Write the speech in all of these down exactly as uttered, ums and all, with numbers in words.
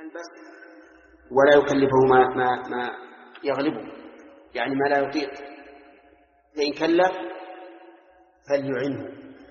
ولا يكلفه ما, ما, ما يغلبه، يعني ما لا يطيق، فإن كلف فليعنه.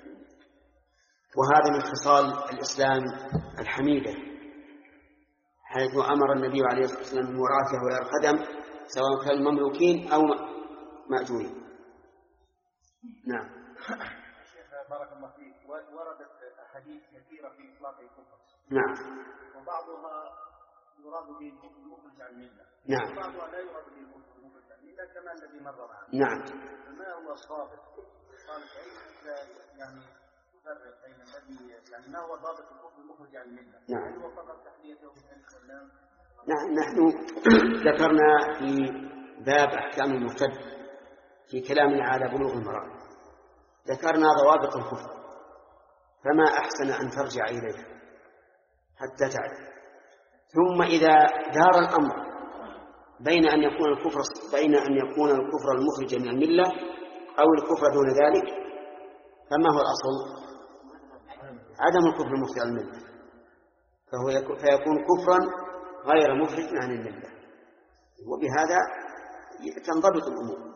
وهذا من خصال الإسلام الحميدة، حيث أمر النبي عليه الصلاة والسلام بمراثه ولا الخدم سواء كانوا مملوكين أو مأجورين. نعم. بارك الله فيك. وردت أحاديث كثيرة في إطلاق الكفر. نعم. وبعضها يراد به المخرج عن الملة. نعم. وبعضها لا يراد به المخرج عن الملة كما الذي مر معنا. نعم. فما هو الضابط؟ قال يعني تفرق بين الذي يعني ما هو ضابط الكفر المخرج عن الملة؟ نعم. هل هو فقط تحليته بالألف واللام؟ نعم. نحن ذكرنا في باب أحكام المرتد في كلامنا على بلوغ المرام ذكرنا ضوابط الكفر، فما أحسن أن ترجع إليه حتى تعرف. ثم إذا دار الأمر بين أن يكون الكفر بين أن يكون الكفر المخرج من الملة أو الكفر دون ذلك، فما هو الأصل؟ عدم الكفر المخرج عن الملة، فهو فيكون كفرا غير مخرج عن الملة، وبهذا تنضبط الأمور.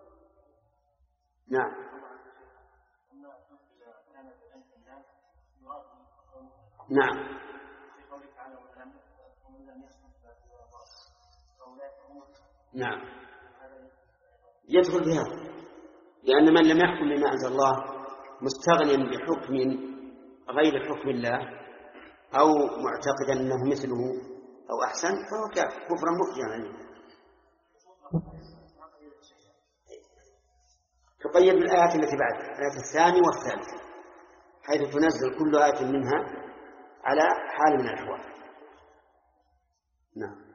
نعم. نعم. نعم. يدخل بها، لأن من لم يحكم بما أنزل الله مستغنيا بحكم غير حكم الله أو معتقدا أنه مثله أو أحسن فهو كفرا مخرجا عنه. تقيد بالآيات التي بعدها، الآية الثانية والثالثة، حيث تنزل كل آية منها على حال من الأحوال. نعم.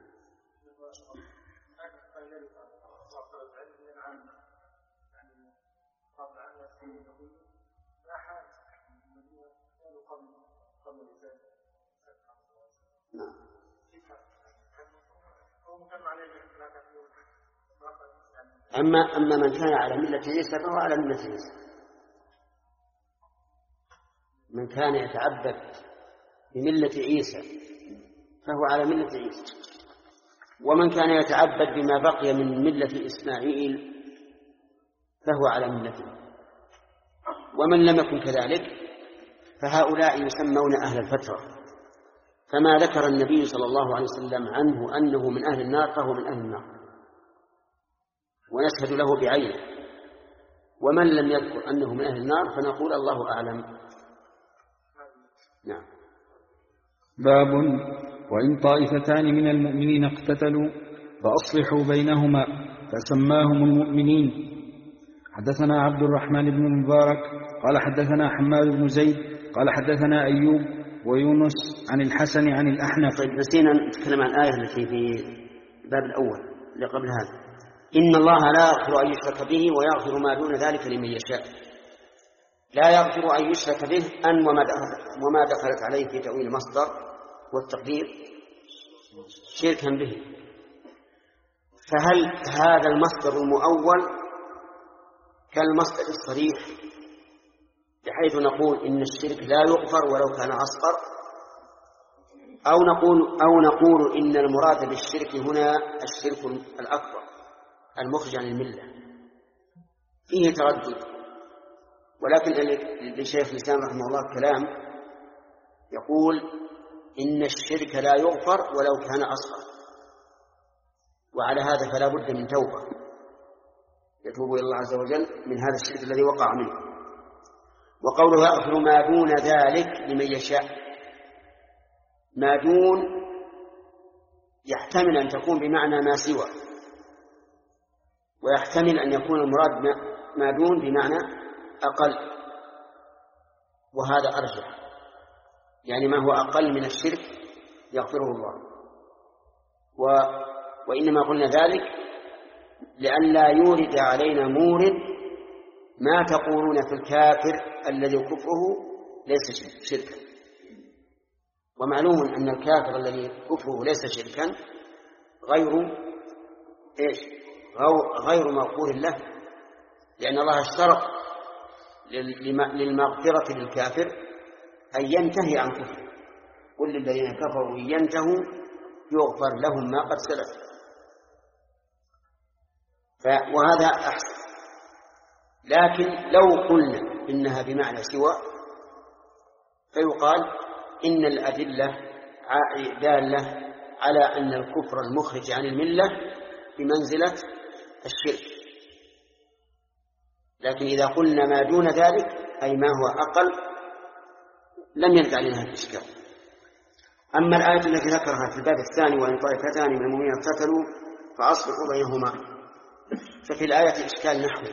أما أما من كان على ملة عيسى فهو على ملة عيسى. من كان يتعبد بملة عيسى فهو على ملة عيسى، ومن كان يتعبد بما بقي من ملة إسماعيل فهو على ملته. ومن لم يكن كذلك فهؤلاء يسمون أهل الفترة، فما ذكر النبي صلى الله عليه وسلم عنه أنه من أهل النار فهو من أهل النار ونشهد له بعينه، ومن لم يذكر أنه من أهل النار فنقول الله أعلم. نعم. باب وإن طائفتان من المؤمنين اقتتلوا فأصلحوا بينهما فسماهم المؤمنين. حدثنا عبد الرحمن بن المبارك قال حدثنا حماد بن زيد قال حدثنا أيوب ويونس عن الحسن عن الأحنف. طيب نسينا نتكلم عن الآية التي في الباب الأول اللي قبل هذا، إن الله لا يغفر أن يشرك به ويغفر ما دون ذلك لمن يشاء. لا يغفر أن يشرك به أن وما دخلت عليه في تأويل المصدر والتقدير شركا به. فهل هذا المصدر المؤول كالمصدر الصريح بحيث نقول إن الشرك لا يغفر ولو كان أصغر، أو نقول أو نقول إن المراد بالشرك هنا الشرك الأكبر المخرج عن الملة؟ فيه تردد، ولكن لشيخ الإسلام رحمه الله كلام يقول إن الشرك لا يغفر ولو كان أصغر، وعلى هذا فلا بد من توبة يتوب إلى الله عز وجل من هذا الشرك الذي وقع منه. وقوله يغفر ما دون ذلك لمن يشاء، ما دون يحتمل أن تكون بمعنى ما سوى، ويحتمل أن يكون المراد ما دون بمعنى أقل، وهذا أرجح، يعني ما هو أقل من الشرك يغفره الله. و... وإنما قلنا ذلك لئلا يورد علينا مورد ما تقولون في الكافر الذي كفره ليس شركا. ومعلوم أن الكافر الذي كفره ليس شركا غير إيش؟ غير مغفور له، لأن الله اشترط للمغفرة للكافر أن ينتهي عن كفره. قل للذين كفروا إن ينتهوا يغفر لهم ما قد سلف. وهذا أحسن. لكن لو قلنا إنها بمعنى سوى فيقال إن الأدلة دالة على أن الكفر المخرج عن الملة بمنزلة الشرك. لكن إذا قلنا ما دون ذلك أي ما هو أقل لم يرد علينا الإشكال. أما الآية التي ذكرها في الباب الثاني وإن طائفتان من المؤمنين اقتتلوا فأصلحوا بينهما، ففي الآية إشكال نحوي.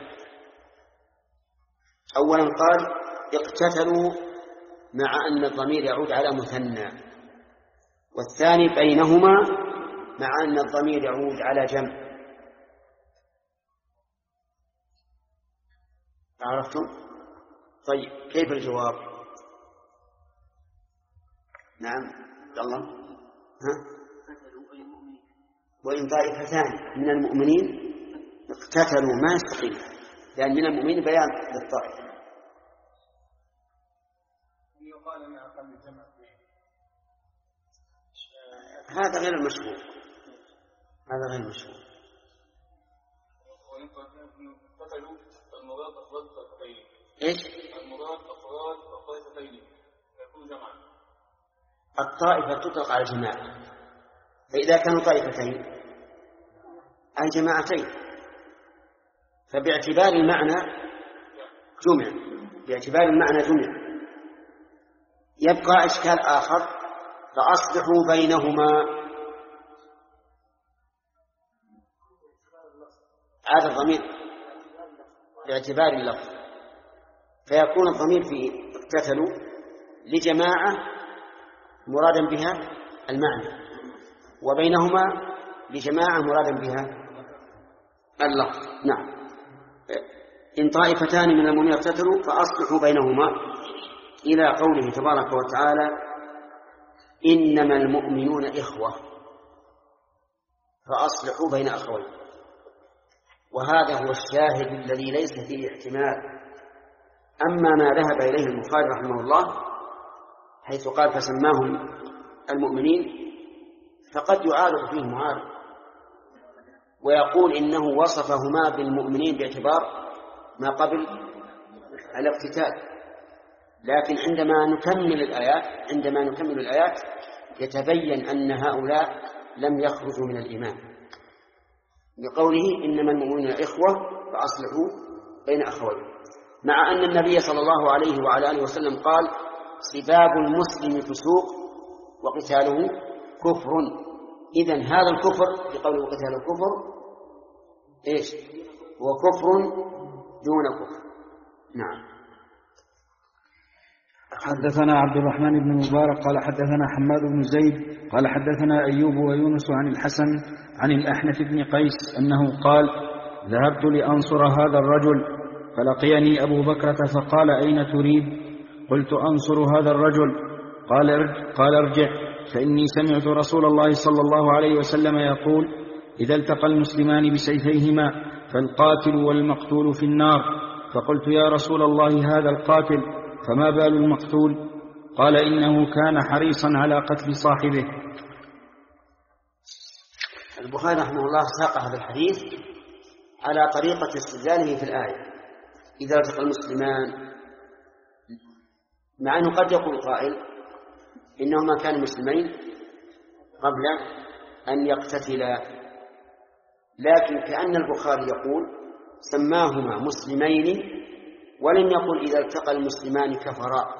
أولا قال اقتتلوا مع أن الضمير يعود على مثنى، والثاني بينهما مع أن الضمير يعود على جمع. عرفتم؟ طيب كيف الجواب؟ نعم الله. ها؟ وإن طائفتان من المؤمنين اقتتلوا ما يستقيم، لأن من المؤمنين بيان للطائفة. هذا غير المشهور، هذا غير المشهور. المراد أفراد طائفتين. إيش؟ المراد أفراد طائفتين يكون جمعا. الطائفة تطلق على الجماعة، فإذا كانوا طائفتين أي جماعتين فباعتبار المعنى جمع، باعتبار المعنى جمع. يبقى إشكال آخر فأصلحوا بينهما. هذا الضمير باعتبار اللفظ، فيكون الضمير في اقتتلوا لجماعة مرادا بها المعنى، وبينهما لجماعة مرادا بها اللفظ. نعم. إن طائفتان من المؤمنين اقتتلوا فأصلحوا بينهما إلى قوله تبارك وتعالى إنما المؤمنون إخوة فأصلحوا بين أخوين. وهذا هو الشاهد الذي ليس فيه احتمال. أما ما ذهب إليه البخاري رحمه الله حيث قال فسماهم المؤمنين فقد يعارض فيه معارض ويقول إنه وصفهما بالمؤمنين باعتبار ما قبل الاقتتال. لكن عندما نكمل الآيات عندما نكمل الآيات يتبين أن هؤلاء لم يخرجوا من الإيمان بقوله إنما المؤمنون إخوة فأصلحوا بين أخوين، مع أن النبي صلى الله عليه وعلى آله وسلم قال سباب المسلم فسوق وقتاله كفر. إذن هذا الكفر بقوله وقتاله كفر إيش؟ هو كفر دون كفر. نعم. حدثنا عبد الرحمن بن مبارك قال حدثنا حماد بن زيد قال حدثنا أيوب ويونس عن الحسن عن الأحنف بن قيس أنه قال ذهبت لأنصر هذا الرجل فلقيني أبو بكرة فقال أين تريد؟ قلت أنصر هذا الرجل. قال ارجع, قال ارجع فإني سمعت رسول الله صلى الله عليه وسلم يقول إذا التقى المسلمان بسيفيهما فالقاتل والمقتول في النار. فقلت يا رسول الله هذا القاتل فما بال المقتول؟ قال إنه كان حريصا على قتل صاحبه. البخاري رحمه الله ساق هذا الحديث على طريقة استدلاله في الآية إذا التقى المسلمان، مع أنه قد يقول قائل إنهما كانوا مسلمين قبل أن يقتتلا، لكن كأن البخاري يقول سماهما مسلمين ولم يقل إذا التقى المسلمان كفرا،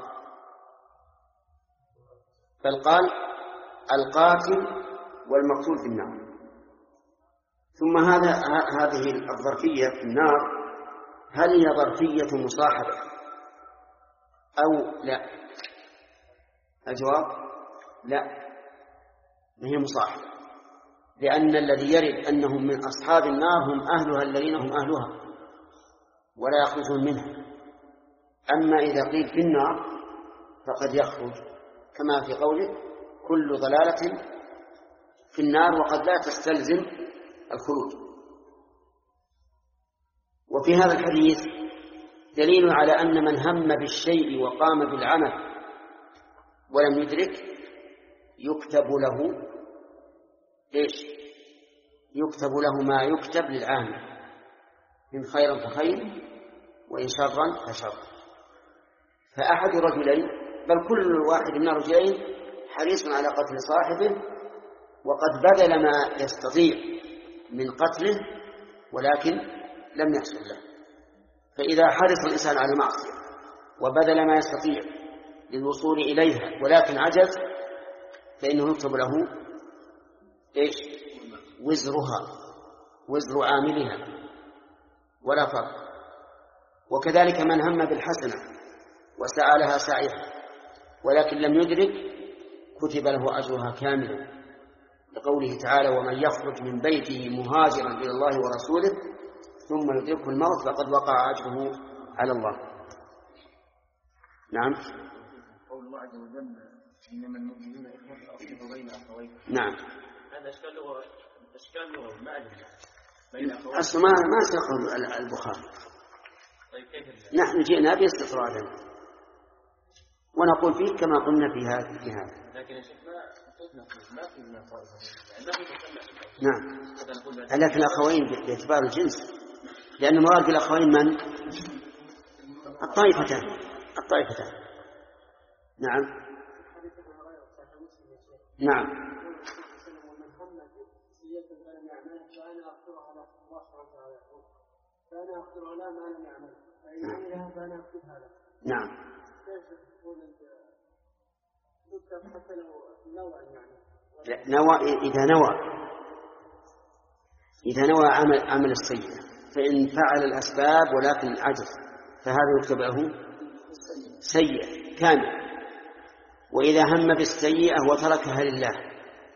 بل قال القاتل والمقتول في النار. ثم هذا هذه الظرفية في النار هل هي ظرفية مصاحبة أو لا؟ الجواب لا، ما هي مصاحبة، لأن الذي يرد أنهم من أصحاب النار هم أهلها الذين هم أهلها ولا يخرجون منها. أما إذا قيل في النار فقد يخرج، كما في قوله كل ضلالة في النار وقد لا تستلزم الخروج. وفي هذا الحديث دليل على أن من هم بالشيء وقام بالعمل ولم يدرك يكتب له إيش؟ يكتب له ما يكتب للعامل، إن خيرا فخير وإن شرا فشر. فأحد الرجلين بل كل واحد من الرجلين حريص على قتل صاحبه، وقد بذل ما يستطيع من قتله ولكن لم يحصل له. فإذا حرص الإنسان على معصية وبذل ما يستطيع للوصول إليها ولكن عجز، فإنه يكتب له إيش؟ وزرها، وزر عاملها، ولا فرق. وكذلك من هم بالحسنة وسعى لها سعيها ولكن لم يدرك كتب له أجرها كاملا، لقوله تعالى: ومن يخرج من بيته مهاجرا إلى الله ورسوله ثم يدركه الموت فقد وقع أجره على الله. نعم. قول الله عز وجل: إنما المؤمنون إخوة فأصلحوا بين أخويكم. نعم. هذا أشكال لغة، أشكال لغة ما أدري بين أخويكم. أصلا ما ما سيقول البخاري. طيب كيف؟ نحن جئنا باستطرادا ونقول فيه كما قلنا في هذا في هذا. لكن يا شيخ ما كيف نقول ما في من طائفة يعني ما في مسمى. نعم. لكن الأخوين باعتبار الجنس، لأن مراد بالأخوين من؟ الطائفتان الطائفتان. نعم. نعم. نعم. نوى إذا نوى إذا نوى عمل عمل السيئة، فإن فعل الأسباب ولكن عجز فهذا يكتب له سيئة كامل. وإذا هم بالسيئة وتركها لله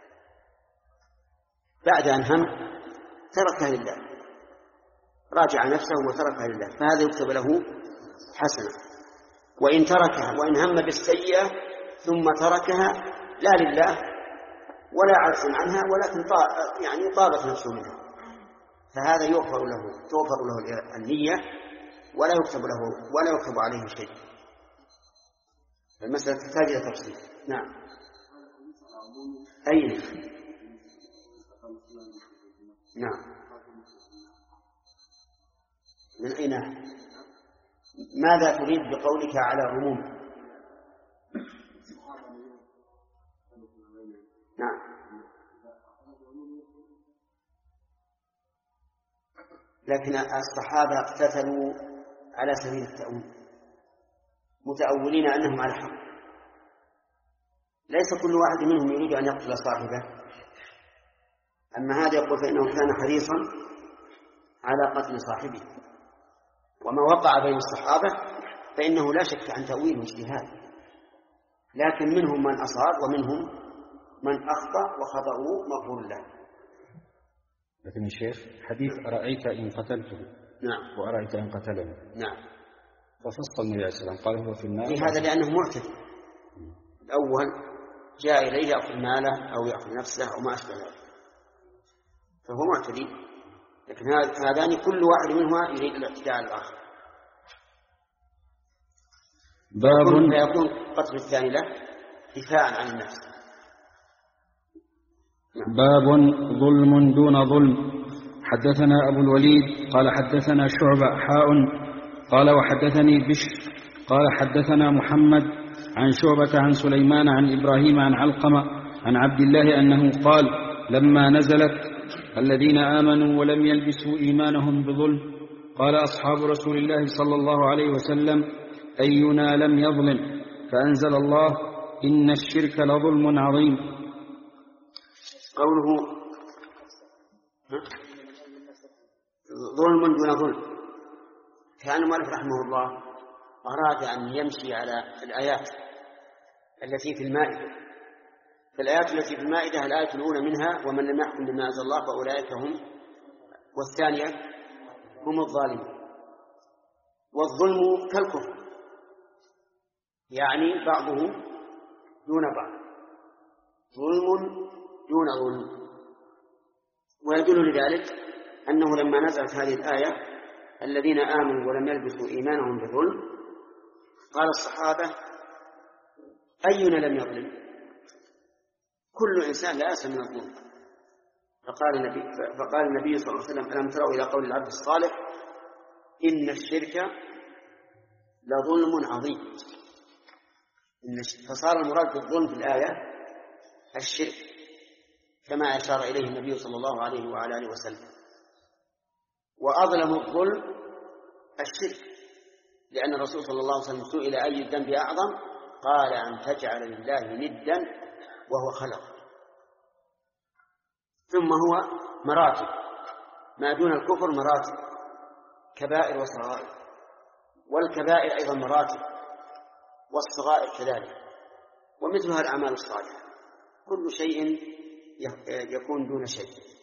بعد أن هم تركها لله، راجع نفسه وتركها لله، فهذا يكتب له حسنة. وإن تركها وإن هم بالسيئة ثم تركها لا لله ولا عجز عنها ولكن يعني طابت نفسه منها، فهذا يغفر له توفر له النية ولا يكتب له ولا يكتب عليه شيء. المسألة تحتاج إلى تفصيل. نعم. أين؟ نعم. من أين؟ ماذا تريد بقولك على عموم؟ نعم. لكن الصحابة اقتتلوا على سبيل التأويل متأولين أنهم على حق، ليس كل واحد منهم يريد أن يقتل صاحبه. أما هذا يقول فإنه كان حريصا على قتل صاحبه. وما وقع بين الصحابة فإنه لا شك عن تأويل واجتهاد، لكن منهم من أصاب ومنهم من أخطأ وخطأه مغفور له. لكن الشيخ حديث أرأيت إن قتلته نعم وأرأيت إن قتله نعم ففصل النبي عليه السلام قال هو في النار. في هذا لأنه معتد، الأول جاء إليه يأخذ ماله أو يأخذ نفسه أو ما أشبه ذلك فهو معتدي، لكن هذان كل واحد منهما يريد الاعتداء على الآخر. باب فيكون قتل الثاني له دفاعا عن النفس. باب ظلم دون ظلم. حدثنا أبو الوليد قال حدثنا شعبة حاء قال وحدثني بشر قال حدثنا محمد عن شعبة عن سليمان عن إبراهيم عن علقمة عن عبد الله أنه قال لما نزلت الذين آمنوا ولم يلبسوا إيمانهم بظلم قال أصحاب رسول الله صلى الله عليه وسلم أينا لم يظلم، فأنزل الله إن الشرك لظلم عظيم. قوله ظلم دون ظلم، كان المؤلف رحمه الله أراد أن يمشي على الآيات التي في المائدة. فالآيات التي في المائدة الآية الأولى منها ومن لم يحكم بما أنزل الله فأولئك هم، والثانية هم الظالمون. والظلم كالكفر يعني بعضه دون بعض، ظلم دون ظلم. ويدل لذلك أنه لما نزلت هذه الآية الذين آمنوا ولم يلبسوا إيمانهم بظلم قال الصحابة أينا لم يظلم؟ كل إنسان لا يأس من الظلم، فقال النبي, فقال النبي صلى الله عليه وسلم: ألم تروا إلى قول العبد الصالح إن الشرك لظلم عظيم. فصار المراد بالظلم في الآية الشرك كما أشار إليه النبي صلى الله عليه وعلى آله وسلم. وأظلم الظلم الشرك، لأن الرسول صلى الله عليه وسلم سئل أي الذنب أعظم، قال: أن تجعل لله ندا وهو خلق. ثم هو مراتب، ما دون الكفر مراتب، كبائر وصغائر، والكبائر أيضا مراتب، والصغائر كذلك، ومثلها الأعمال الصالحة، كل شيء يكون دون شيء.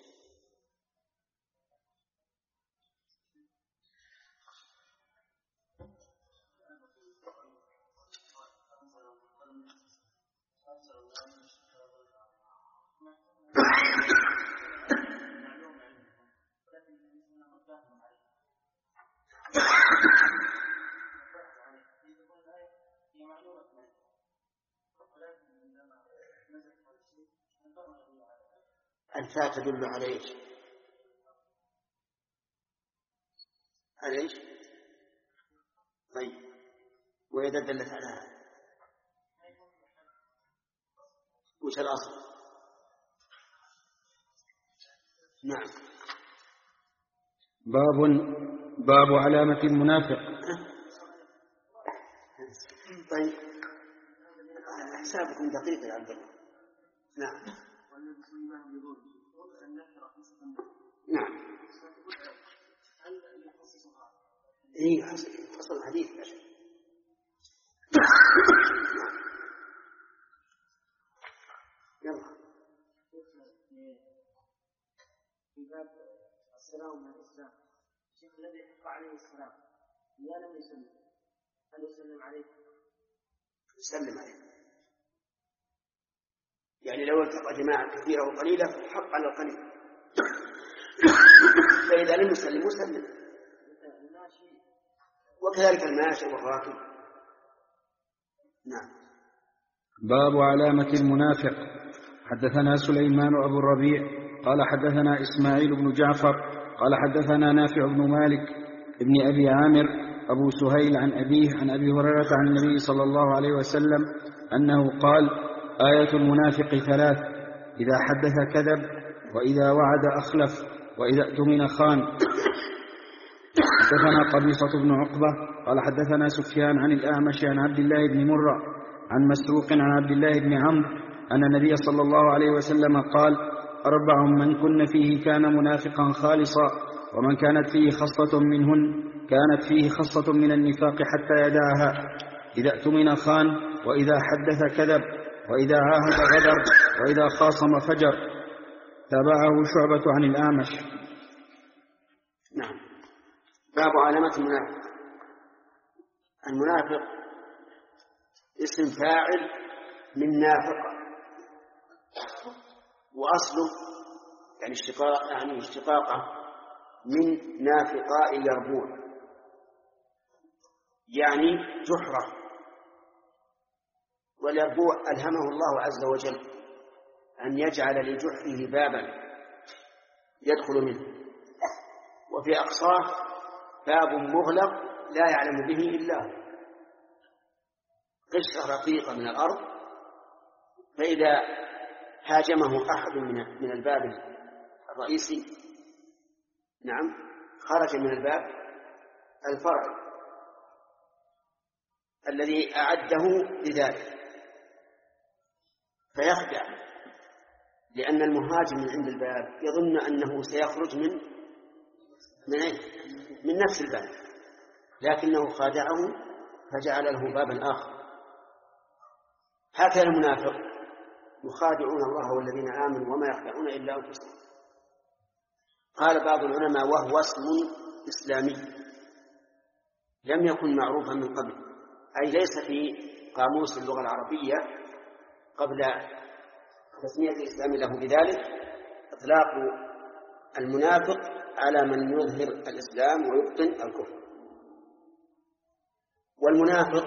الفاء تدل على ايش؟ على ايش؟ طيب، وإذا دلت على هذا وش الأصل؟ نعم. باب باب علامة المنافق. طيب، حسابكم دقيق يا عبد الله. نعم نعم. اي حصل الحديث يا شيخ. يلا. في باب السلام من الإسلام، الشيخ الذي حق عليه السلام إذا لم يسلم هل يسلم عليه؟ يسلم عليه، يعني لو التقى جماعة كثيرة وقليلة حق على القليل، فإذا لم يسلم يسلم، وكذلك الماشي والراكب. نعم. باب علامة المنافق. حدثنا سليمان أبو الربيع قال حدثنا إسماعيل بن جعفر قال حدثنا نافع بن مالك ابن أبي عامر أبو سهيل عن أبيه عن أبي هريرة عن النبي صلى الله عليه وسلم أنه قال: آية المنافق ثلاث: إذا حدث كذب، وإذا وعد أخلف، وإذا اؤتمن خان. حدثنا قبيصة بن عقبة قال حدثنا سفيان عن الأعمش عن عبد الله بن مرة عن مسروق عن عبد الله بن عمرو أن النبي صلى الله عليه وسلم قال: أربع من كن فيه كان منافقا خالصا، ومن كانت فيه خصلة منهن كانت فيه خصلة من النفاق حتى يدعها: إذا اؤتمن خان، وإذا حدث كذب، وإذا عاهد غدر، وإذا خاصم فجر. تابعه شعبة عن الأعمش. نعم. باب علامة المنافق. المنافق اسم فاعل من نافق، وأصله يعني اشتقاق يعني اشتقاقه من نافقاء يربوع، يعني جحرة. واليربوع ألهمه الله عز وجل أن يجعل لجحره بابا يدخل منه، وفي أقصاه باب مغلق لا يعلم به إلا هو، قشرة رقيقة من الأرض، فإذا هاجمه أحد من الباب الرئيسي نعم خرج من الباب الفرعي الذي أعده لذلك، فيخدع، لأن المهاجم من عند الباب يظن أنه سيخرج من من, من نفس الباب، لكنه خادعه فجعل له بابا آخر. هكذا المنافق يخادعون الله والذين آمنوا وما يخدعون إلا أنفسهم. قال بعض العلماء: وهو اسم إسلامي لم يكن معروفا من قبل، أي ليس في قاموس اللغة العربية قبل تسمية الإسلام له بذلك إطلاق المنافق على من يظهر الإسلام ويبطن الكفر. والمنافق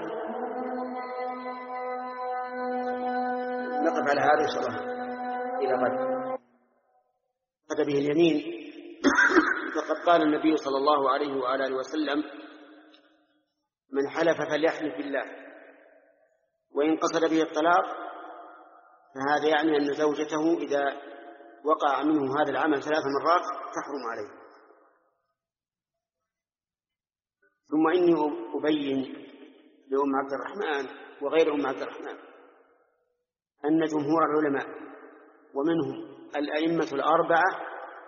نقف على هذا إن شاء الله إلى غد. به اليمين فقد قال النبي صلى الله عليه وعلى وسلم: من حلف فليحلف بالله، وإن قصد به الطلاق فهذا يعني أن زوجته إذا وقع منه هذا العمل ثلاث مرات تحرم عليه. ثم إني أبين لأم عبد الرحمن وغير أم عبد الرحمن أن جمهور العلماء ومنهم الأئمة الأربعة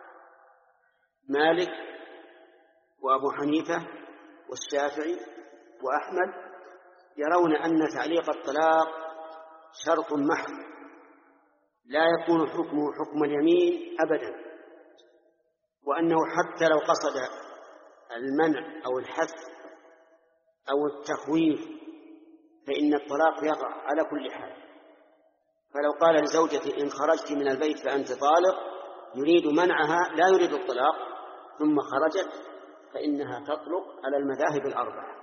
مالك وأبو حنيفة والشافعي وأحمد يرون أن تعليق الطلاق شرط محض لا يكون حكمه حكم اليمين أبدا، وأنه حتى لو قصد المنع أو الحث أو التخويف فإن الطلاق يقع على كل حال. فلو قال لزوجته: إن خرجت من البيت فأنت طالق، يريد منعها لا يريد الطلاق، ثم خرجت، فإنها تطلق على المذاهب الأربعة.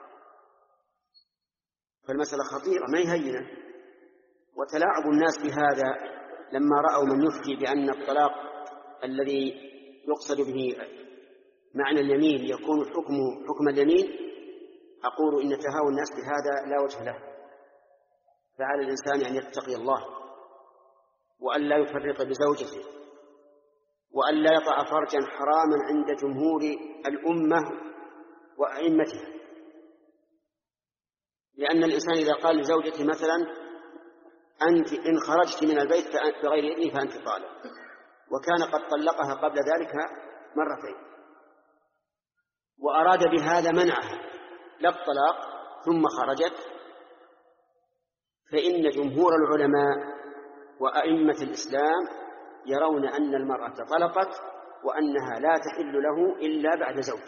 فالمسألة خطيرة ما هي هينة، وتلاعب الناس بهذا لما رأوا من يفتي بأن الطلاق الذي يقصد به معنى اليمين يكون حكمه حكم اليمين. أقول إن تهاون الناس بهذا لا وجه له، فعلى الإنسان أن يتقي الله وأن لا يفرط بزوجته وأن لا يطع فرجا حراما عند جمهور الأمة وأئمتها. لأن الإنسان إذا قال لزوجته مثلا: أنت إن خرجت من البيت بغير إذني فأنت طالق، وكان قد طلقها قبل ذلك مرتين وأراد بهذا منعها لا الطلاق ثم خرجت، فإن جمهور العلماء وأئمة الإسلام يرون أن المرأة طلقت وأنها لا تحل له إلا بعد زوج.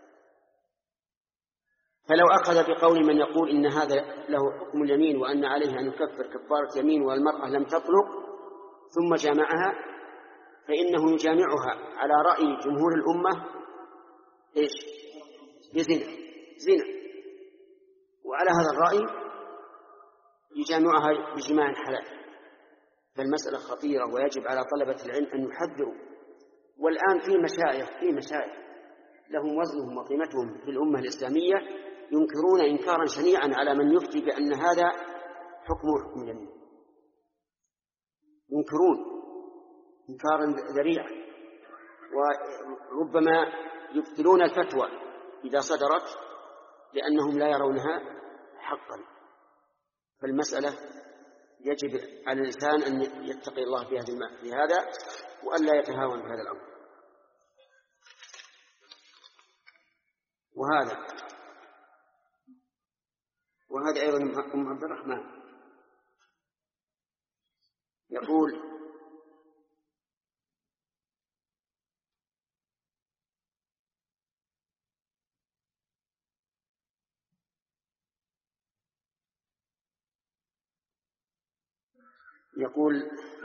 فلو أخذ بقول من يقول إن هذا له حكم اليمين وأن عليه أن يكفر كفارة يمين والمرأة لم تطلق ثم جامعها، فإنه يجامعها على رأي جمهور الأمة إيش؟ بزنا زنا، وعلى هذا الرأي يجامعها بجماع حلال. فالمسألة خطيرة ويجب على طلبة العلم أن يحذروا. والآن في مشايخ في مشايخ لهم وزنهم وقيمتهم في الأمة الإسلامية ينكرون إنكارا شنيعا على من يفتي بأن هذا حكمه حكم اليمين، ينكرون إنكارا ذريعا، وربما يبطلون الفتوى إذا صدرت لأنهم لا يرونها حقا. فالمسألة يجب على الإنسان أن يتقي الله في هذا وأن لا يتهاون بهذا الأمر. وهذا وهذا أيضا أم عبد الرحمن يقول: يقول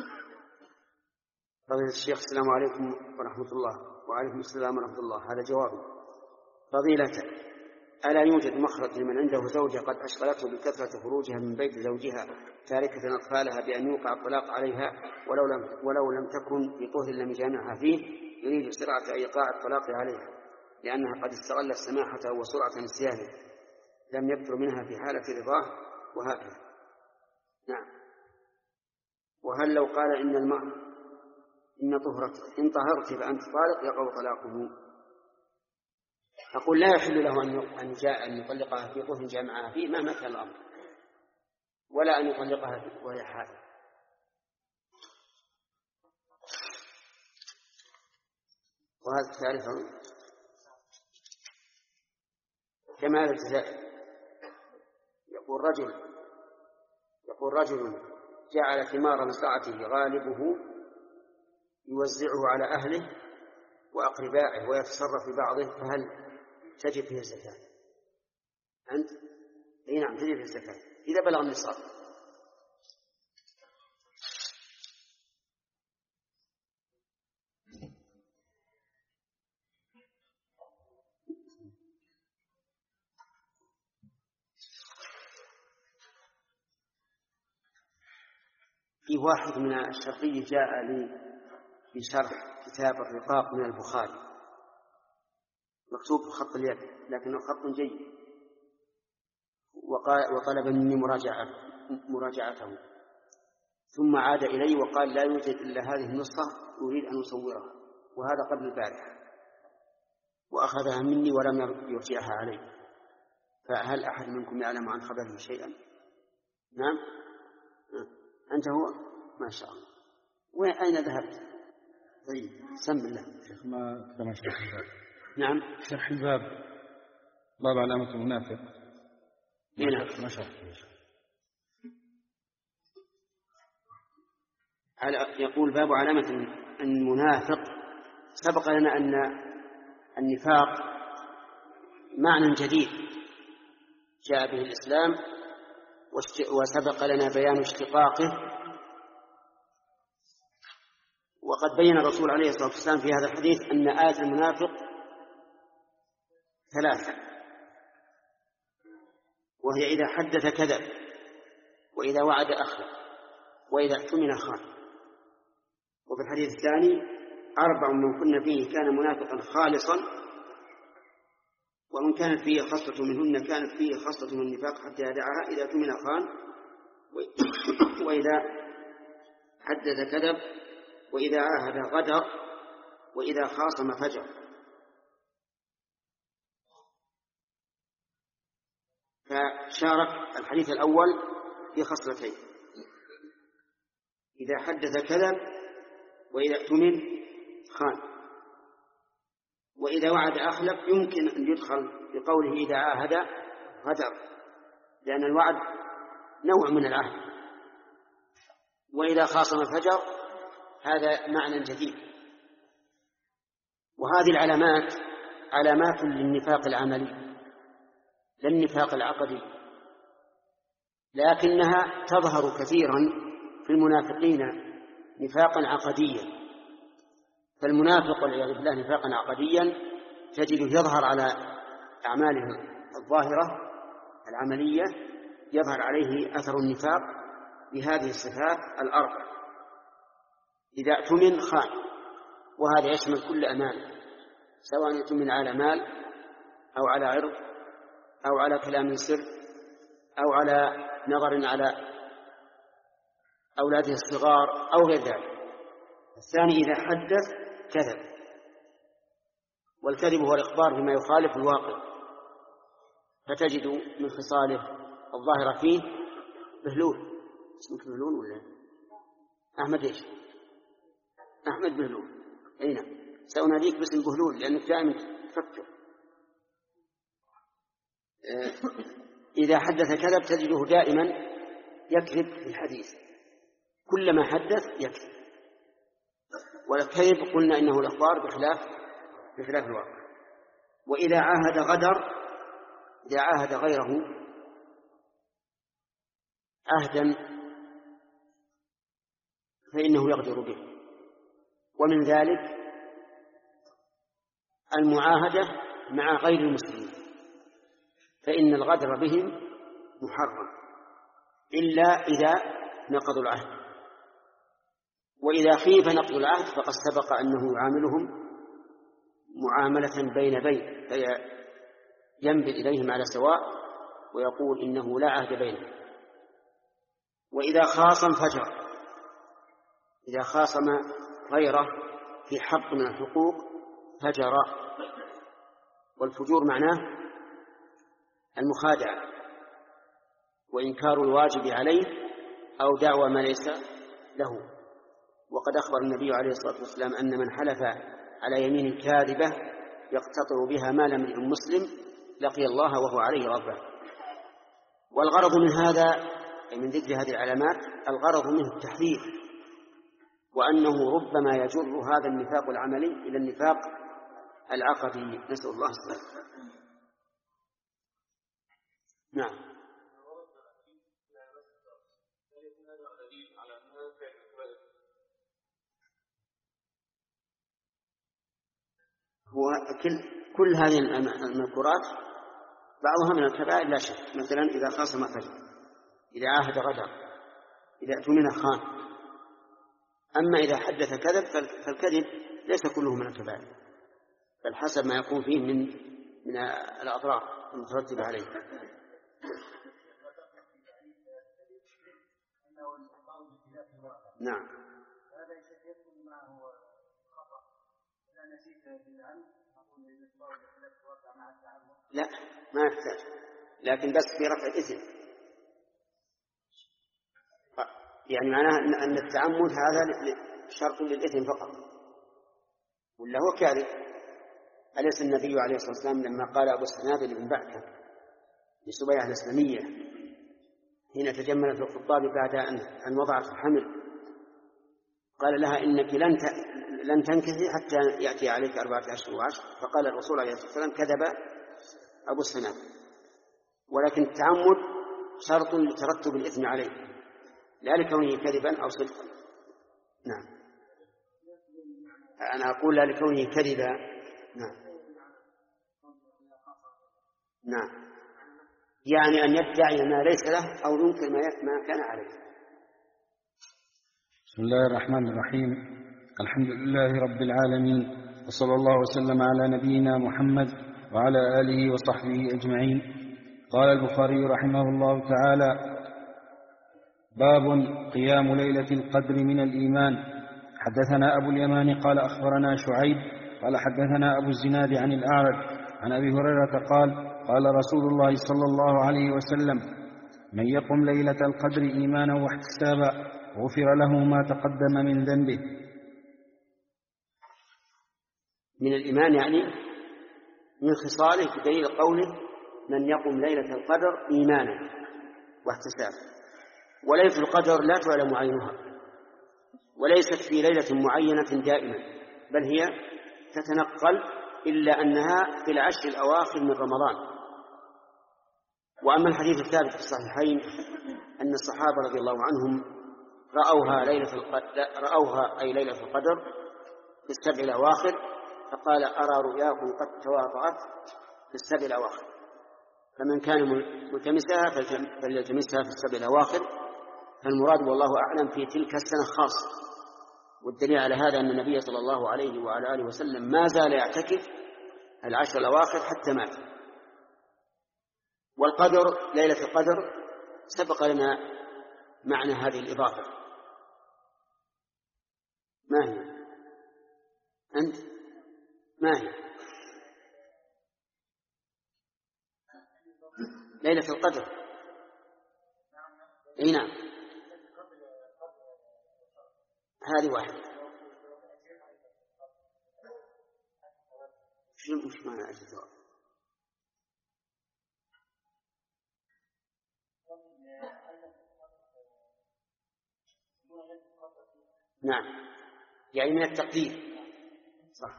فضيلة الشيخ السلام عليكم ورحمة الله. وعليكم السلام ورحمة الله. هذا جوابي. فضيلة: ألا يوجد مخرج لمن عنده زوجة قد أشغلته بكثرة خروجها من بيت زوجها تاركة أطفالها بأن يوقع الطلاق عليها ولو لم, ولو لم تكن بطهر لم يجامعها فيه، يريد سرعة إيقاع الطلاق عليها لأنها قد استغلت سماحته وسرعة نسيانه، لم يكثر منها في حالة رضاه وهكذا. نعم. وهل لو قال إن المرء إن طهرت إن طهرت فأنت طالق يقع طلاقه؟ أقول: لا يحل له أن جاء أن يطلقها في طهر جامعها فيه مهما كان الأمر، ولا أن يطلقها وهي حائض. وهذا تعرفه كمال الجزائر. يقول رجل يقول رجل جعل ثمار مزرعته غالبه يوزعه على أهله وأقربائه ويتصرف في بعضه، فهل تجب فيه الزكاة؟ أنت؟ أي نعم تجب فيه الزكاة إذا بلغ النصاب. في واحد من الشرقية جاء لي في شرح كتاب الرقاق من البخاري، مكتوب بخط اليد لكنه خط جيد، وطلب مني مراجعة مراجعته، ثم عاد إلي وقال لا يوجد إلا هذه النسخة أريد أن أصورها، وهذا قبل البارحة، وأخذها مني ولم يرجعها علي. فهل أحد منكم يعلم عن خبره شيئا؟ نعم أنت هو؟ ما شاء الله. وين أين ذهبت؟ طيب سم الله. شيخ ما كما شرح الباب. نعم شرح الباب باب علامة المنافق. نعم ما شرح. يقول باب علامة المنافق. سبق لنا أن النفاق معنى جديد جاء به الإسلام، وسبق لنا بيان اشتقاقه، وقد بين الرسول عليه الصلاة والسلام في هذا الحديث أن آية المنافق ثلاثة، وهي إذا حدث كذب، وإذا وعد أخلف، وإذا اؤتمن خان. وفي الحديث الثاني أربع من كن فيه كان منافقا خالصا، ومن كانت فيه خصلة منهن كانت فيه خصلة من النفاق حتى يدعها، إذا اؤتمن خان، وإذا حدث كذب، وإذا عاهد غدر، وإذا خاصم فجر. فشارك الحديث الأول في خصلتين: إذا حدث كذب، وإذا اؤتمن خان، وإذا وعد أخلف. يمكن أن يدخل بقوله إذا عاهد غدر، لأن الوعد نوع من العهد. وإذا خاصم فجر، هذا معنى جديد. وهذه العلامات علامات للنفاق العملي لا النفاق العقدي، لكنها تظهر كثيرا في المنافقين نفاقا عقديا. فالمنافق والعياذ بالله نفاقا عقديا تجده يظهر على أعماله الظاهرة العملية، يظهر عليه أثر النفاق بهذه الصفات الأربع: إذا اؤتمن خان، وهذا يشمل كل أمانة، سواء اؤتمن على مال أو على عرض أو على كلام سر أو على نظر على أولاده الصغار أو غير ذلك. الثاني إذا حدث كذب، والكذب هو الإخبار بما يخالف الواقع، فتجد من خصاله الظاهرة فيه بهلول. اسمك بهلول ولا أحمد؟ إيش أحمد بهلول؟ أي نعم، سأناديك باسم بهلول لأنك دائما تفكر. إذا حدث كذب تجده دائما يكذب في الحديث، كلما حدث يكذب. والكذب قلنا إنه الإخبار بخلاف بخلاف الواقع. وإذا عاهد غدر، إذا عاهد غيره عهدا فإنه يغدر به. ومن ذلك المعاهدة مع غير المسلمين، فإن الغدر بهم محرم إلا إذا نقضوا العهد. وإذا خيف نقض العهد فقد سبق أنه يعاملهم معاملة بين بين، فينبذ إليهم على سواء ويقول إنه لا عهد بينهم. وإذا خاصم فجر، إذا خاصم غيره في حق من الحقوق فجر. والفجور معناه المخادعة وإنكار الواجب عليه أو دعوى ما ليس له. وقد أخبر النبي عليه الصلاة والسلام أن من حلف على يمين كاذبة يقتطع بها مال امرئ مسلم لقي الله وهو عليه غضبان. والغرض من هذا، أي من ذكر هذه العلامات، الغرض منه التحذير، وأنه ربما يجر هذا النفاق العملي إلى النفاق العقدي، نسأل الله السلامة. نعم. هو كل, كل هذه المذكورات بعضها من الكبائر لا شك. مثلا إذا خاصم فجر، إذا عاهد غدر، إذا اؤتمن خان، أما إذا حدث كذب فالكذب ليس كله من الكبائر، بل حسب ما يكون فيه من من الأضرار المترتبة عليه. نعم. هذا يدخل معه خطأ إذا نسيت بالعلم نقول إن الإخبار بخلاف الواقع مع التعلم. لا ما يحتاج، لكن بس في رفع الإثم، يعني معناه أن التعمد هذا شرط للإثم فقط، ولا هو كاذب. أليس النبي عليه الصلاة والسلام لما قال أبو السنابل بن بعكة لسبيعة الإسلامية حين تجملت الخطاب بعد أن وضعت الحمل قال لها إنك لن لن تنكثي حتى يأتي عليك أربعة أشهر وعشر، فقال الرسول عليه الصلاة والسلام كذب أبو السنابل، ولكن التعمد شرط لترتب الإثم عليه لا لكونه كذبا أو صدقا. نعم. أنا أقول لا لكونه كذبا. نعم. نعم، يعني أن يدعي ما ليس له أو ينكر ما كان عليه. بسم الله الرحمن الرحيم. الحمد لله رب العالمين، وصلى الله وسلم على نبينا محمد وعلى آله وصحبه أجمعين. قال البخاري رحمه الله تعالى: باب قيام ليلة القدر من الإيمان. حدثنا أبو اليمان قال أخبرنا شعيب قال حدثنا أبو الزناد عن الأعرج عن أبي هريرة قال: قال رسول الله صلى الله عليه وسلم: من يقم ليلة القدر إيمانا واحتسابا غفر له ما تقدم من ذنبه. من الإيمان يعني من خصاله في دليل قوله: من يقم ليلة القدر إيمانا واحتسابا. وليلة القدر لا تعلم عينها، وليست في ليلة معينة دائما، بل هي تتنقل، إلا أنها في العشر الأواخر من رمضان. وأما الحديث الثابت في الصحيحين أن الصحابة رضي الله عنهم رأوها ليلة القدر، رأوها أي ليلة القدر في السبع الأواخر، فقال: أرى رؤياكم قد تواطأت في السبع الأواخر، فمن كان ملتمسها فليلتمسها في السبع الأواخر. فالمراد والله أعلم في تلك السنة خاصة. والدليل على هذا أن النبي صلى الله عليه وعلى آله وسلم ما زال يعتكف العشر الأواخر حتى مات. والقدر ليلة القدر سبق لنا معنى هذه الإضافة. ما هي؟ أنت ما هي ليلة القدر؟ أي نعم، هذه واحدة. شو مش معنى الجواب؟ نعم، يعني من التقدير، صح.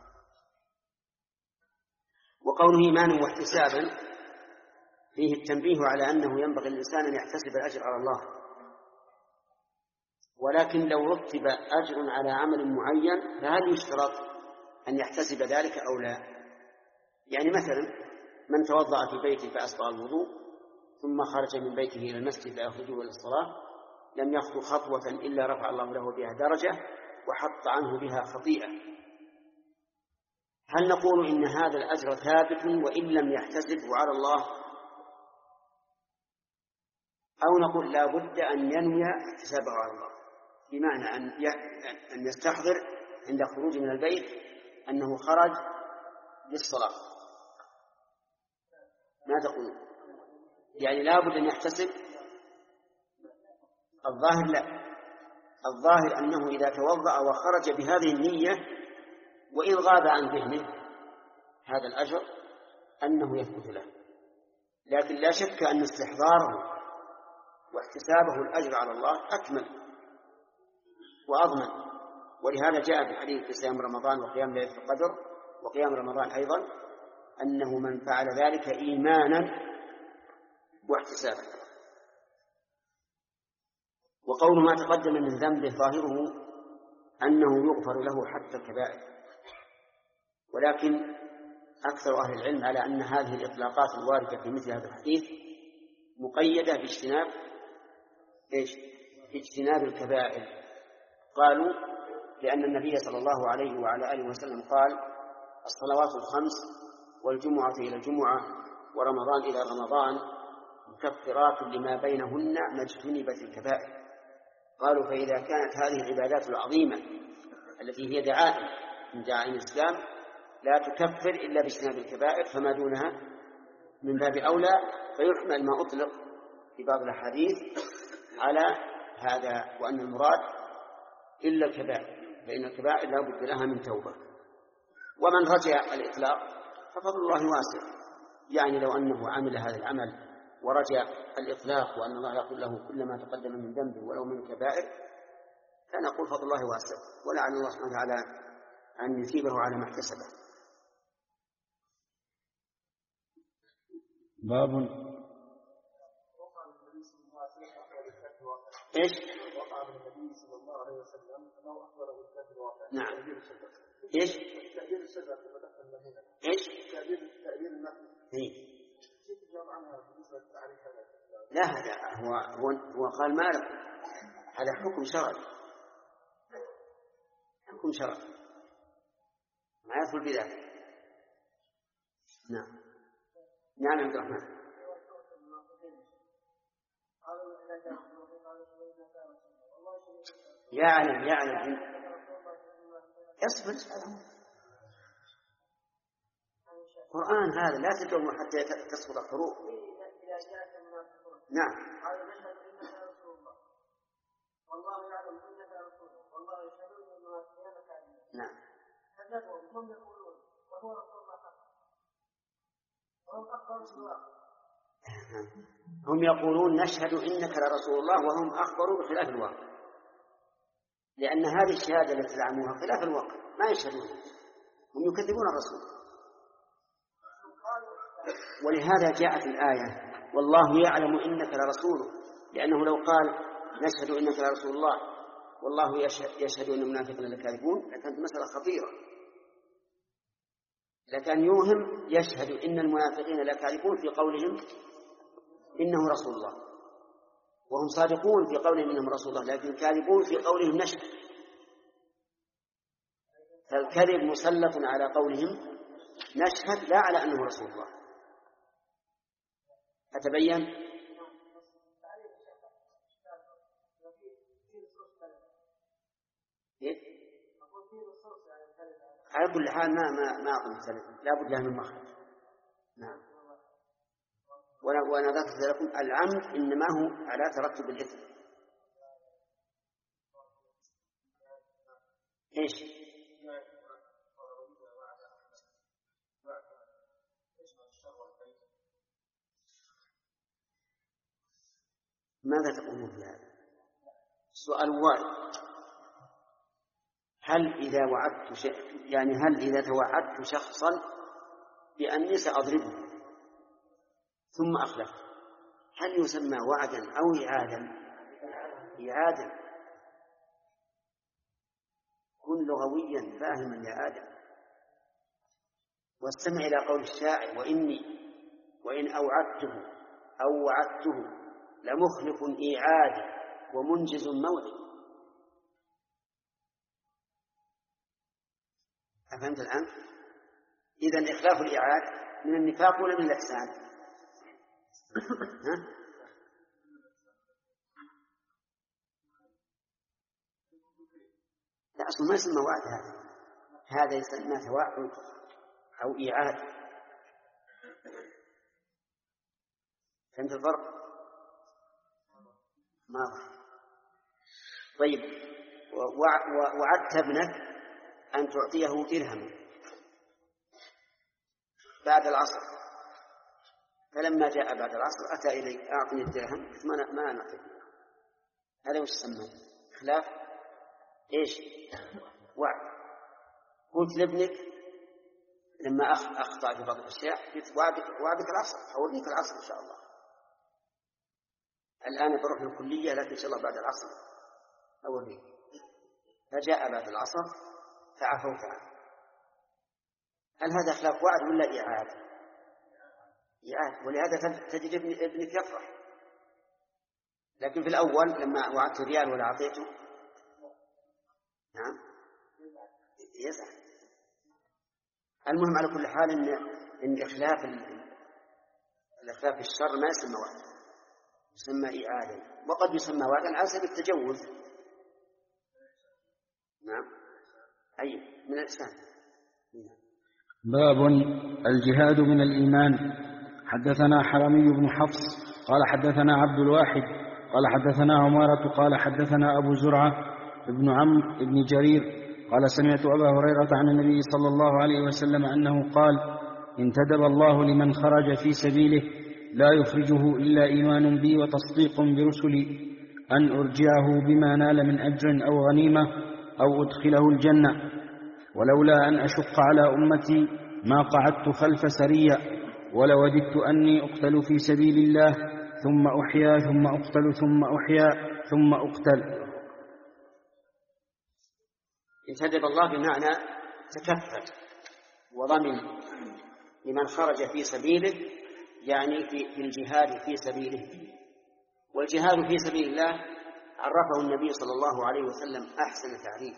وقوله إيمانا واحتسابا فيه التنبيه على أنه ينبغي الإنسان أن يحتسب الأجر على الله، ولكن لو رتب أجر على عمل معين فهل يشترط أن يحتسب ذلك أو لا؟ يعني مثلا من توضأ في بيته فأسبغ الوضوء ثم خرج من بيته إلى المسجد فيخرج إلى الصلاة لم يخطو خطوة إلا رفع الله له بها درجة وحط عنه بها خطيئة. هل نقول إن هذا الأجر ثابت وإن لم يحتسبه على الله، أو نقول لا بد أن ينوي احتسابه على الله، بمعنى أن يستحضر عند خروج من البيت أنه خرج للصلاة؟ ما تقول؟ يعني لا بد أن يحتسب؟ الظاهر لا، الظاهر أنه إذا توضأ وخرج بهذه النية وإن غاب عن ذهنه هذا الأجر أنه يثبت له، لكن لا شك أن استحضاره واحتسابه الأجر على الله أكمل وأضمن. ولهذا جاء في الحديث في صيام رمضان وقيام ليلة القدر وقيام رمضان أيضا أنه من فعل ذلك إيمانا واحتسابا. وقول ما تقدم من ذنبه ظاهره أنه يغفر له حتى الكبائر، ولكن أكثر أهل العلم على أن هذه الإطلاقات الواردة في مثل هذا الحديث مقيدة باجتناب إيش؟ اجتناب الكبائر. قالوا لأن النبي صلى الله عليه وعلى آله وسلم قال: الصلوات الخمس والجمعة إلى الجمعة ورمضان إلى رمضان مكفرات لما بينهن ما اجتنبت الكبائر. قالوا: فإذا كانت هذه العبادات العظيمة التي هي دعائم من دعائم الإسلام لا تكفر إلا باجتناب الكبائر، فما دونها من باب أولى. فيحمل ما أطلق في بعض الأحاديث على هذا، وأن المراد إلا الكبائر، فإن الكبائر لا بد لها من توبة. ومن رجع الإطلاق ففضل الله واسع، يعني لو أنه عمل هذا العمل ورجع الإطلاق وأن الله يقول له كل ما تقدم من ذنب ولو من كبائر، فنقول فضل الله واسع، ولعل الله سبحانه وتعالى أن يثيبه على ما احتسبه. باب إيش؟ وقع من النبي صلى الله عليه وسلم أنه أخبره بالكافر واقع. نعم. إيش؟ تأبير الشجرة كما دخل المدينة. إيش؟ تأبير تأبير المثل. إيه. كيف تجاوب عنها بالنسبة للتعريف هذا؟ لا، هذا هو هو هو قال ما له، هذا حكم شرعي، حكم شرعي ما يدخل في ذلك. نعم. نعم عبد الرحمن. يعلم يعلم يصبر. القرآن هذا لا تدعو حتى تسقط الحروف. نعم. والله يعلم انك رسوله والله يشهد ان المنافقين كاذبون. نعم. كذبوا هم يقولون وهو رسول الله حق وهم اخبروا بالواقع. هم يقولون نشهد انك لرسول الله وهم اخبروا بخلاف الواقع، لان هذه الشهاده التي زعموها خلاف الواقع، ما يشهدون، هم يكذبون الرسول. ولهذا جاءت الآية: والله يعلم إنك لرسوله، لأنه لو قال نشهد إنك لرسول الله والله يشهد أن المنافقين لكاذبون لكانت مسألة خطيرة، لكن يوهم يشهد إن المنافقين لكاذبون في قولهم إنه رسول الله، وهم صادقون في قولهم إنهم رسول الله، لكن كاذبون في قولهم نشهد. فالكذب مسلط على قولهم نشهد لا على أنه رسول الله. أتبين؟ إيه؟ على كل حال ما ما ما أظن لا بد لها من مخرج. نعم. وأنا ذكرت لكم العمد إنما هو على ترتب الإثم. إيش؟ ماذا تقولون في هذا؟ سؤال وارد. هل إذا وعدت ش... يعني هل إذا توعدت شخصا بأني سأضربه ثم أخلف، هل يسمى وعدا أو إعادة؟ إعادة. كن لغويا فاهما يا آدم، واستمع إلى قول الشاعر: وإني وإن أوعدته أو وعدته لمخلف إيعاد ومنجز موعد. أفهمت الآن؟ إذن إخلاف الإيعاد من النفاق ولا من الإحسان؟ ها؟ لا، أصلا ما يسمى وعد، هذا هذا يسمى توعد أو إيعاد. فهمت الفرق؟ ما طيب. وعدت ابنك أن تعطيه درهم بعد العصر، فلما جاء بعد العصر أتى إليك: أعطني الدرهم. قلت: ما ما نعطيك. هذا وش يسمى؟ خلاف إيش؟ وعد. قلت لابنك لما أخطأ في بعض الأشياء: قلت: وعدك وعدك العصر، أوريك العصر إن شاء الله. الآن بروح الكلية لكن إن شاء الله بعد العصر أوريك. فجاء بعد العصر فعفوت عنه. هل هذا خلاف وعد ولا إعادة؟ إعادة. ولهذا تجد ابنك يفرح. لكن في الأول لما وعدت ريال ولا أعطيته، نعم، يزعل. المهم على كل حال إن إن إخلاف الإخلاف في الشر ما يسمى وعدا، يسمى إعادة، وقد يسمى وعدا على سبيل التجوز. نعم أي من الإحسان. باب الجهاد من الإيمان. حدثنا حرمي بن حفص قال حدثنا عبد الواحد قال حدثنا عمارة قال حدثنا أبو زرعة ابن عمرو بن جرير قال سمعت أبا هريرة عن النبي صلى الله عليه وسلم أنه قال انتدب الله لمن خرج في سبيله لا يخرجه إلا إيمان بي وتصديق برسلي أن أرجعه بما نال من أجر أو غنيمة أو أدخله الجنة، ولولا أن أشق على أمتي ما قعدت خلف سرية، ولوددت أني أقتل في سبيل الله ثم أحيا ثم أقتل ثم أحيا ثم أقتل. انتدب الله بمعنى تكفل وضمن لمن خرج في سبيله، يعني في الجهاد في سبيله. والجهاد في سبيل الله عرفه النبي صلى الله عليه وسلم أحسن تعريف،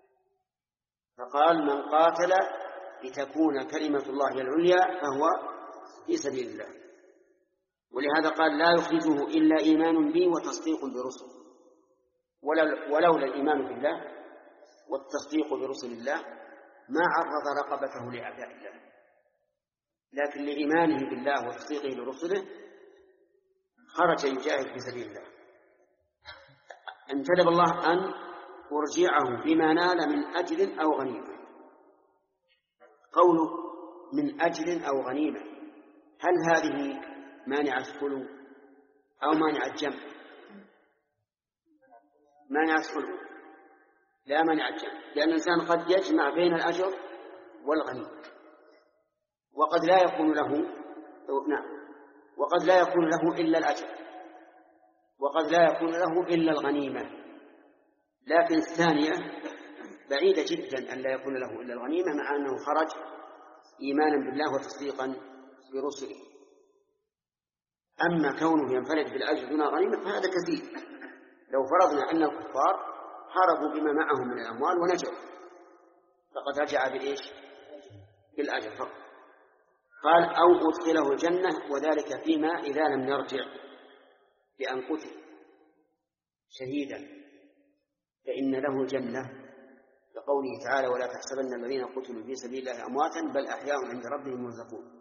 فقال من قاتل لتكون كلمة الله هي العليا فهو في سبيل الله. ولهذا قال لا يخرجه إلا إيمان بي وتصديق برسل، ولولا الإيمان بالله والتصديق برسل الله ما عرض رقبته لأعداء الله، لكن لإيمانه بالله وتصديقه برسله خرج يجاهد في سبيل الله. انتدب الله أن أرجعه بما نال من أجر أو غنيمة. قوله من أجر أو غنيمة، هل هذه مانع الخلو أو مانع الجمع؟ مانع الخلو لا مانع الجمع، لأن الإنسان قد يجمع بين الأجر والغنيمة، وقد لا يكون له نعم وقد لا يكون له إلا الأجر، وقد لا يكون له إلا الغنيمة. لكن الثانية بعيدة جدا أن لا يكون له إلا الغنيمة، مع أنه خرج إيمانا بالله وتصديقا برسله. أما كونه ينفرد بالأجر دون غنيمة فهذا كثير. لو فرضنا أن الكفار هربوا بما معهم من الأموال ونجوا، فقد رجع بالإيش؟ بالأجر فقط. قال أو أدخله الجنة، وذلك فيما إذا لم يرجع بأن قتل شهيدا فإن له جنة، لقوله تعالى ولا تحسبن الذين قتلوا في سبيل الله أمواتا بل أحياء عند ربهم يرزقون.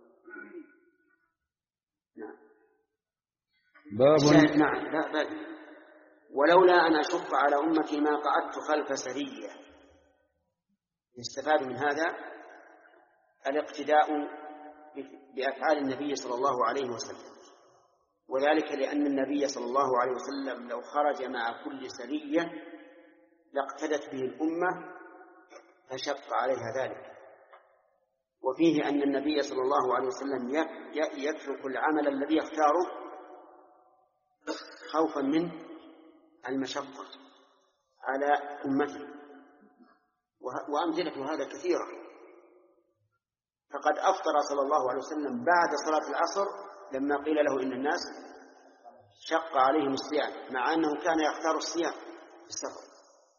نعم باب نعم لا بل ولولا أن أشق على أمتي ما قعدت خلف سرية. يستفاد من هذا الاقتداء بأفعال النبي صلى الله عليه وسلم، وذلك لأن النبي صلى الله عليه وسلم لو خرج مع كل سرية لاقتدت به الأمة فشق عليها ذلك. وفيه أن النبي صلى الله عليه وسلم يترك العمل الذي يختاره خوفا من المشقة على أمته، وأمثلة هذا كثيرة. فقد أفطر صلى الله عليه وسلم بعد صلاة العصر لما قيل له إن الناس شق عليهم الصيام، مع أنه كان يختار الصيام في السفر.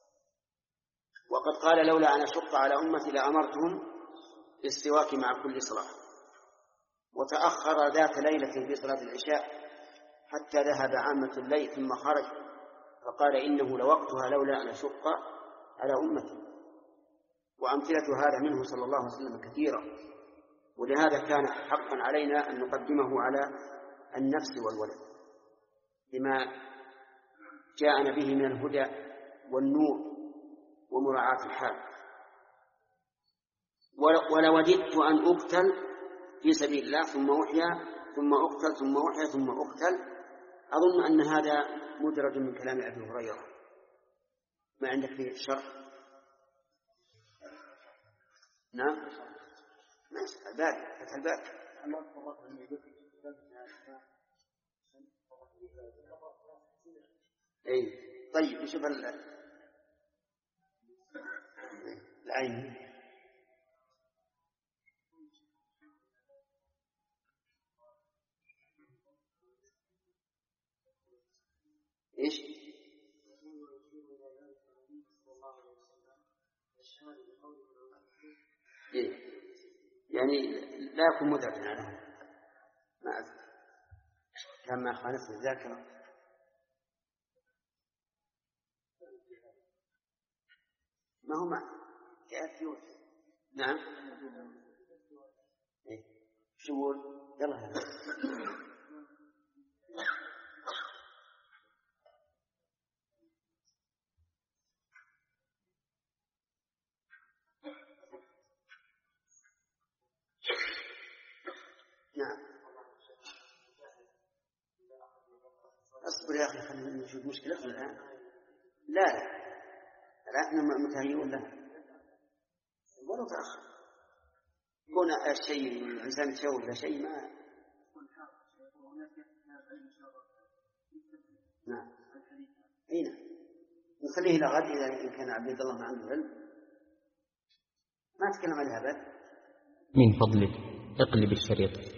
وقد قال لولا أن أشق على أمتي لأمرتهم بالسواك مع كل صلاة. وتأخر ذات ليلة في صلاة العشاء حتى ذهب عامة الليل ثم خرج فقال إنه لوقتها لولا أن أشق على أمتي. وأمثلة هذا منه صلى الله عليه وسلم كثيرة، ولهذا كان حقا علينا أن نقدمه على النفس والولد بما جاءنا به من الهدى والنور ومراعاة الحال. ولوددت أن أقتل في سبيل الله ثم أحيا ثم أقتل ثم أحيا ثم أقتل. أظن أن هذا مدرج من كلام أبي هريرة. ما عندك فيه الشرح؟ نعم ماشي الباب فتح الباب. اي طيب نشوف العين. ايش إيه؟ يعني لا يكون مدركا على ما أذكر كما خالفه الذاكرة. ما هو مع كأفيوت. نعم. إيه؟ شو يقول؟ يلا هذا. نعم. أصبر يا أخي خلينا نشوف مشكلة الآن. لا لا الآن متهيئون لها ولو تأخر يكون الشيء الإنسان يتشوف إلى شيء ما. نعم. أي نعم. نخليه إلى غد إذا كان عبد الله ما عنده علم ما تكلم عليها بل. من فضلك اقلب الشريط.